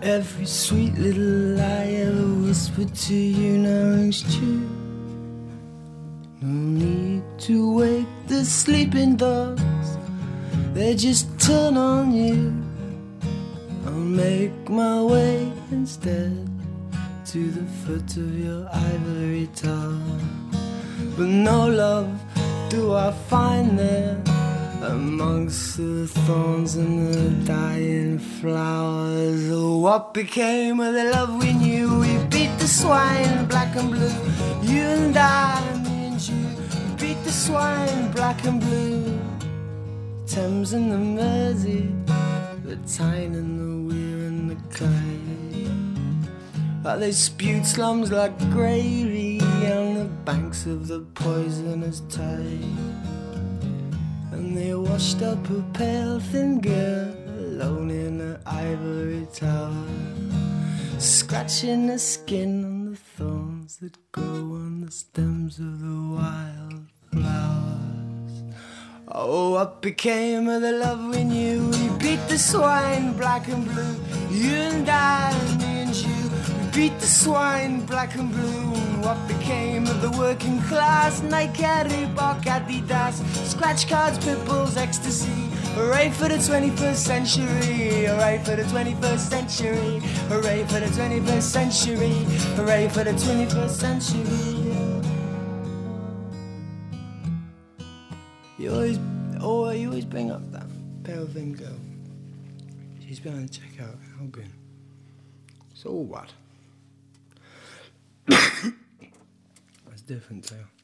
Every sweet little lie ever whispered to you now rings true. No need to wake the sleeping dogs, they just turn on you. I'll make my way instead to the foot of your ivory tower. But no love do I find there amongst the thorns and the dying flowers. Oh, what became of the love we knew? We beat the swine black and blue, you and I, me and you. We beat the swine black and blue, Thames and the Mersey, the Tyne and the Wear and the Clyde. But they spewed slums like gravy on the banks of the poisonous tide. And they washed up a pale thin girl alone in an ivory tower, scratching the skin on the thorns that grow on the stems of the wild flowers. Oh, what became of the love we knew? We beat the swine black and blue, you and I, me and you. We beat the swine black and blue. And what became of the working class? Nike, Reebok, Adidas, scratch cards, pitbulls, ecstasy. Hooray for the 21st century, hooray for the 21st century, hooray for the 21st century, hooray for the 21st century. You always bring up that pale thin girl. She's behind the checkout, Albion. So what? That's different too.